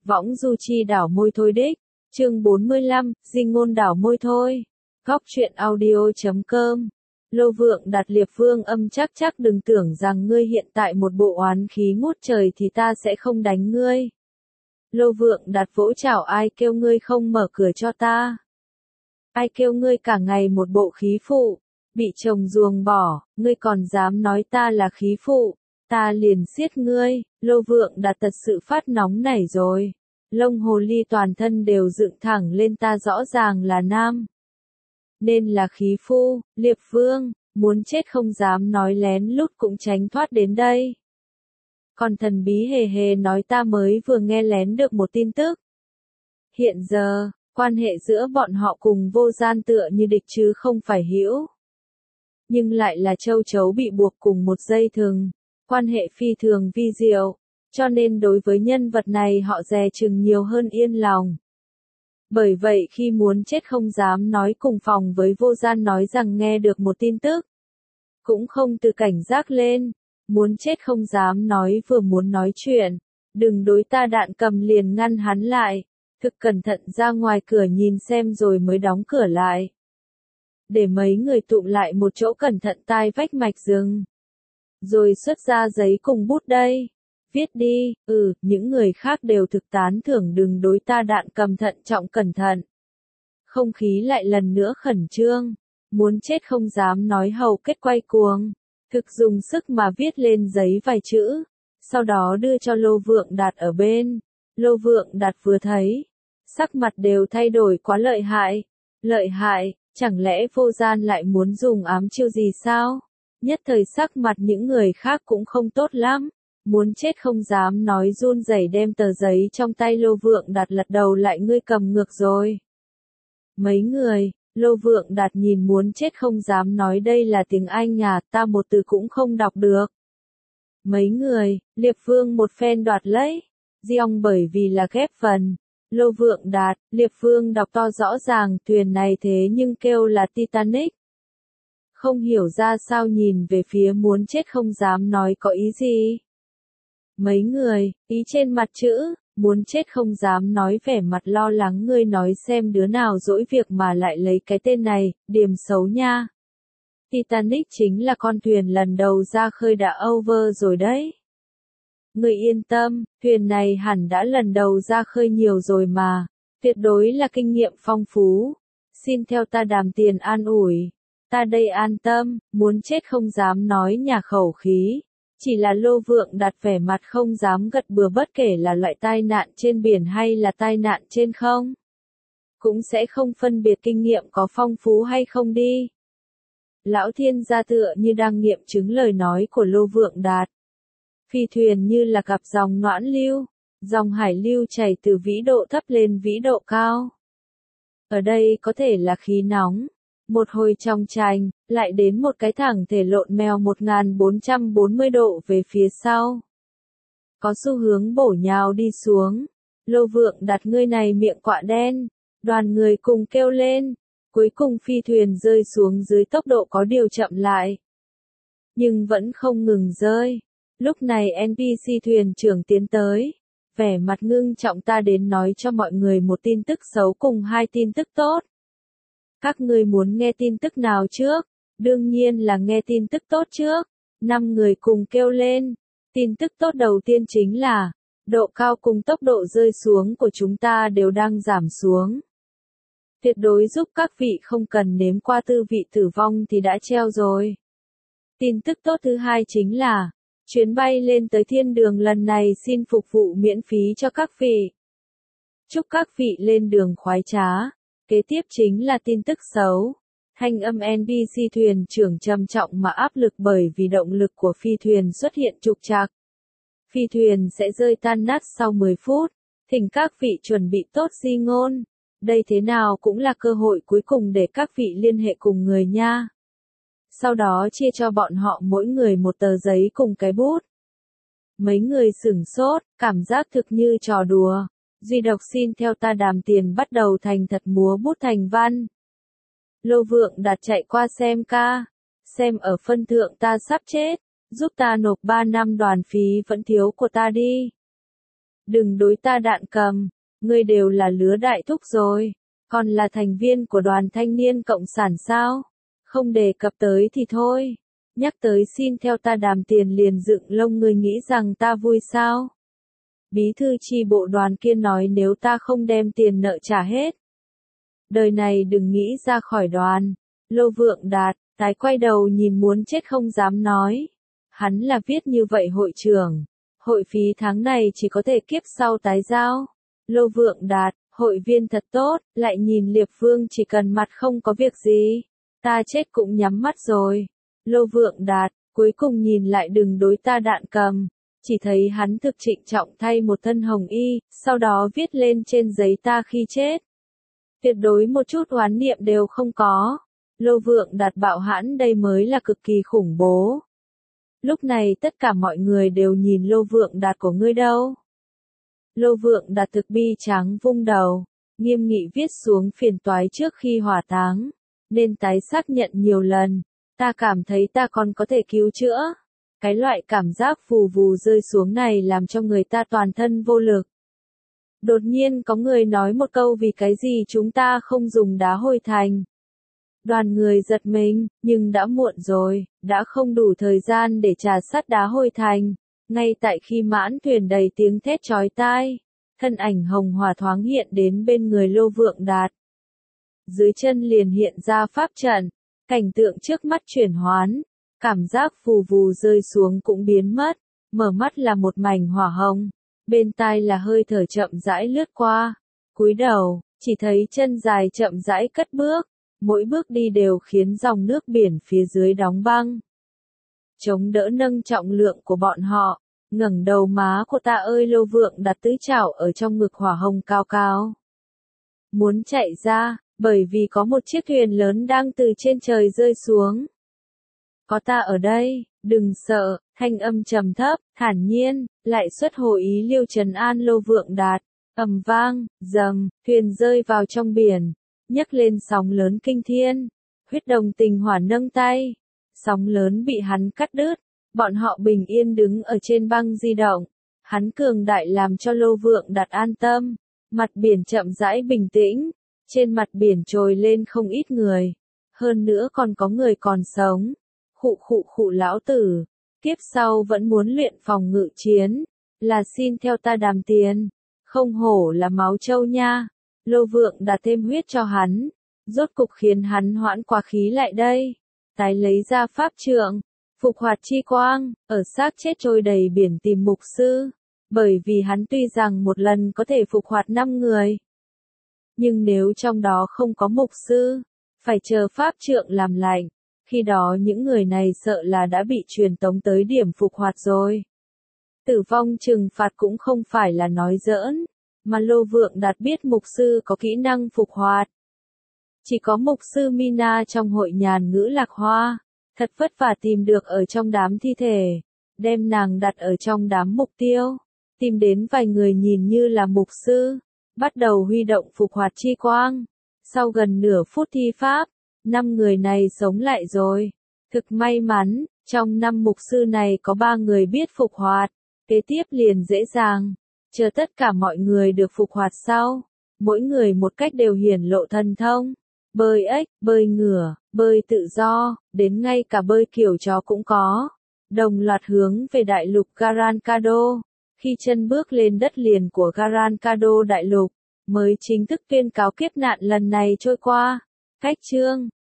Võng du chi đảo môi thôi đích. Chương 45, di ngôn đảo môi thôi. Góc truyện audio.com. Lô Vượng Đạt Liệp Vương âm chắc đừng tưởng rằng ngươi hiện tại một bộ oán khí ngút trời thì ta sẽ không đánh ngươi. Lô Vượng Đạt vỗ chảo, ai kêu ngươi không mở cửa cho ta? Ai kêu ngươi cả ngày một bộ khí phụ, bị chồng ruồng bỏ, ngươi còn dám nói ta là khí phụ, ta liền giết ngươi. Lô Vượng Đạt thật sự phát nóng nảy rồi. Lông hồ ly toàn thân đều dựng thẳng lên, ta rõ ràng là nam. Nên là khí phu, Liệp Vương, muốn chết không dám nói lén lút cũng tránh thoát đến đây. Còn thần bí hề hề nói ta mới vừa nghe lén được một tin tức. Hiện giờ, quan hệ giữa bọn họ cùng Vô Gian tựa như địch chứ không phải hữu. Nhưng lại là châu chấu bị buộc cùng một dây thừng, quan hệ phi thường vi diệu, cho nên đối với nhân vật này họ dè chừng nhiều hơn yên lòng. Bởi vậy khi muốn chết không dám nói cùng phòng với Vô Gian nói rằng nghe được một tin tức. Cũng không từ cảnh giác lên, muốn chết không dám nói vừa muốn nói chuyện, đừng đối ta Đạn Cầm liền ngăn hắn lại, thực cẩn thận ra ngoài cửa nhìn xem rồi mới đóng cửa lại. Để mấy người tụ lại một chỗ cẩn thận tai vách mạch rừng. Rồi xuất ra giấy cùng bút đây. Viết đi, những người khác đều thực tán thưởng, đừng đối ta Đạn Cầm thận trọng cẩn thận. Không khí lại lần nữa khẩn trương, muốn chết không dám nói hầu kết quay cuồng, thực dùng sức mà viết lên giấy vài chữ, sau đó đưa cho Lô Vượng Đạt ở bên. Lô Vượng Đạt vừa thấy, sắc mặt đều thay đổi, quá lợi hại, chẳng lẽ Vô Gian lại muốn dùng ám chiêu gì sao? Nhất thời sắc mặt những người khác cũng không tốt lắm. Muốn chết không dám nói run rẩy đem tờ giấy trong tay Lô Vượng Đạt lật đầu lại, ngươi cầm ngược rồi. Mấy người, Lô Vượng Đạt nhìn muốn chết không dám nói đây là tiếng Anh à, ta một từ cũng không đọc được. Mấy người, Liệp Vương một phen đoạt lấy, Diong bởi vì là ghép phần. Lô Vượng Đạt, Liệp Vương đọc to rõ ràng, thuyền này thế nhưng kêu là Titanic. Không hiểu ra sao nhìn về phía muốn chết không dám nói có ý gì. Mấy người, ý trên mặt chữ, muốn chết không dám nói vẻ mặt lo lắng, ngươi nói xem đứa nào dỗi việc mà lại lấy cái tên này, điểm xấu nha. Titanic chính là con thuyền lần đầu ra khơi đã over rồi đấy. Ngươi yên tâm, thuyền này hẳn đã lần đầu ra khơi nhiều rồi mà, tuyệt đối là kinh nghiệm phong phú. Xin theo ta đàm tiền an ủi, ta đây an tâm, muốn chết không dám nói nhà khẩu khí. Chỉ là Lô Vượng Đạt vẻ mặt không dám gật bừa, bất kể là loại tai nạn trên biển hay là tai nạn trên không. Cũng sẽ không phân biệt kinh nghiệm có phong phú hay không đi. Lão Thiên gia tựa như đang nghiệm chứng lời nói của Lô Vượng Đạt. Phi thuyền như là gặp dòng noãn lưu, dòng hải lưu chảy từ vĩ độ thấp lên vĩ độ cao. Ở đây có thể là khí nóng. Một hồi trong chành, lại đến một cái thẳng thể lộn mèo 1440 độ về phía sau. Có xu hướng bổ nhào đi xuống. Lô Vượng Đạt, ngươi này miệng quạ đen. Đoàn người cùng kêu lên. Cuối cùng phi thuyền rơi xuống dưới tốc độ có điều chậm lại. Nhưng vẫn không ngừng rơi. Lúc này NPC thuyền trưởng tiến tới. Vẻ mặt ngưng trọng, ta đến nói cho mọi người một tin tức xấu cùng hai tin tức tốt. Các ngươi muốn nghe tin tức nào trước? Đương nhiên là nghe tin tức tốt trước. 5 người cùng kêu lên. Tin tức tốt đầu tiên chính là, độ cao cùng tốc độ rơi xuống của chúng ta đều đang giảm xuống. Tuyệt đối giúp các vị không cần nếm qua tư vị tử vong thì đã treo rồi. Tin tức tốt thứ hai chính là, chuyến bay lên tới thiên đường lần này xin phục vụ miễn phí cho các vị. Chúc các vị lên đường khoái trá. Kế tiếp chính là tin tức xấu. Thanh âm NPC thuyền trưởng trầm trọng mà áp lực bởi vì động lực của phi thuyền xuất hiện trục trặc. Phi thuyền sẽ rơi tan nát sau 10 phút. Thỉnh các vị chuẩn bị tốt di ngôn. Đây thế nào cũng là cơ hội cuối cùng để các vị liên hệ cùng người nha. Sau đó chia cho bọn họ mỗi người một tờ giấy cùng cái bút. Mấy người sửng sốt, cảm giác thực như trò đùa. Duy độc xin theo ta đàm tiền bắt đầu thành thật múa bút thành văn. Lô Vượng Đạt chạy qua xem ca. Xem ở phân thượng ta sắp chết. Giúp ta nộp 3 năm đoàn phí vẫn thiếu của ta đi. Đừng đối ta đạn cầm, ngươi đều là lứa đại thúc rồi, còn là thành viên của đoàn thanh niên cộng sản sao? Không đề cập tới thì thôi, nhắc tới xin theo ta đàm tiền liền dựng lông, ngươi nghĩ rằng ta vui sao? Bí thư chi bộ đoàn kia nói nếu ta không đem tiền nợ trả hết, đời này đừng nghĩ ra khỏi đoàn. Lô Vượng Đạt, tái quay đầu nhìn muốn chết không dám nói. Hắn là viết như vậy hội trưởng. Hội phí tháng này chỉ có thể kiếp sau tái giao. Lô Vượng Đạt, hội viên thật tốt, lại nhìn Liệp Vương chỉ cần mặt không có việc gì. Ta chết cũng nhắm mắt rồi. Lô Vượng Đạt, cuối cùng nhìn lại đừng đối ta đạn cầm. Chỉ thấy hắn thực trịnh trọng thay một thân hồng y, sau đó viết lên trên giấy ta khi chết. Tuyệt đối một chút oán niệm đều không có. Lô Vượng Đạt bạo hãn đây mới là cực kỳ khủng bố. Lúc này tất cả mọi người đều nhìn Lô Vượng Đạt của ngươi đâu. Lô Vượng Đạt thực bi tráng vung đầu, nghiêm nghị viết xuống phiền toái trước khi hỏa táng, nên tái xác nhận nhiều lần, ta cảm thấy ta còn có thể cứu chữa. Cái loại cảm giác phù vù rơi xuống này làm cho người ta toàn thân vô lực. Đột nhiên có người nói một câu vì cái gì chúng ta không dùng đá hôi thành. Đoàn người giật mình, nhưng đã muộn rồi, đã không đủ thời gian để trà sát đá hôi thành. Ngay tại khi mãn thuyền đầy tiếng thét chói tai, thân ảnh hồng hòa thoáng hiện đến bên người Lô Vượng Đạt. Dưới chân liền hiện ra pháp trận, cảnh tượng trước mắt chuyển hoán, cảm giác phù vù rơi xuống cũng biến mất, mở mắt là một mảnh hỏa hồng, bên tai là hơi thở chậm rãi lướt qua, cúi đầu, chỉ thấy chân dài chậm rãi cất bước, mỗi bước đi đều khiến dòng nước biển phía dưới đóng băng. Chống đỡ nâng trọng lượng của bọn họ, ngẩng đầu má của ta ơi Lô Vượng đặt tứ chảo ở trong ngực hỏa hồng cao cao. Muốn chạy ra, bởi vì có một chiếc thuyền lớn đang từ trên trời rơi xuống. Có ta ở đây, đừng sợ, thanh âm trầm thấp, thản nhiên, lại xuất hồ ý liêu trấn an Lô Vượng Đạt. Ầm vang, dầm, thuyền rơi vào trong biển, nhấc lên sóng lớn kinh thiên. Huyết Đồng Tình Hỏa nâng tay, sóng lớn bị hắn cắt đứt, bọn họ bình yên đứng ở trên băng di động. Hắn cường đại làm cho Lô Vượng Đạt an tâm, mặt biển chậm rãi bình tĩnh, trên mặt biển trồi lên không ít người, hơn nữa còn có người còn sống. Khụ lão tử, kiếp sau vẫn muốn luyện phòng ngự chiến, là xin theo ta đàm tiền, không hổ là máu trâu nha. Lô Vượng Đạt thêm huyết cho hắn, rốt cục khiến hắn hoãn quá khí lại đây, tái lấy ra pháp trượng, phục hoạt chi quang, ở xác chết trôi đầy biển tìm mục sư, bởi vì hắn tuy rằng một lần có thể phục hoạt 5 người, nhưng nếu trong đó không có mục sư, phải chờ pháp trượng làm lạnh. Khi đó những người này sợ là đã bị truyền tống tới điểm phục hoạt rồi. Tử vong trừng phạt cũng không phải là nói giỡn, mà Lô Vượng Đạt biết mục sư có kỹ năng phục hoạt. Chỉ có mục sư Mina trong hội nhàn ngữ Lạc Hoa, thật vất vả tìm được ở trong đám thi thể, đem nàng đặt ở trong đám mục tiêu, tìm đến vài người nhìn như là mục sư, bắt đầu huy động phục hoạt chi quang. Sau gần nửa phút thi pháp, 5 người này sống lại rồi. Thực may mắn, trong 5 mục sư này có 3 người biết phục hoạt. Kế tiếp liền dễ dàng. Chờ tất cả mọi người được phục hoạt sau. Mỗi người một cách đều hiển lộ thần thông. Bơi ếch, bơi ngửa, bơi tự do, đến ngay cả bơi kiểu chó cũng có. Đồng loạt hướng về đại lục Garankado. Khi chân bước lên đất liền của Garankado đại lục, mới chính thức tuyên cáo kiếp nạn lần này trôi qua. Cách chương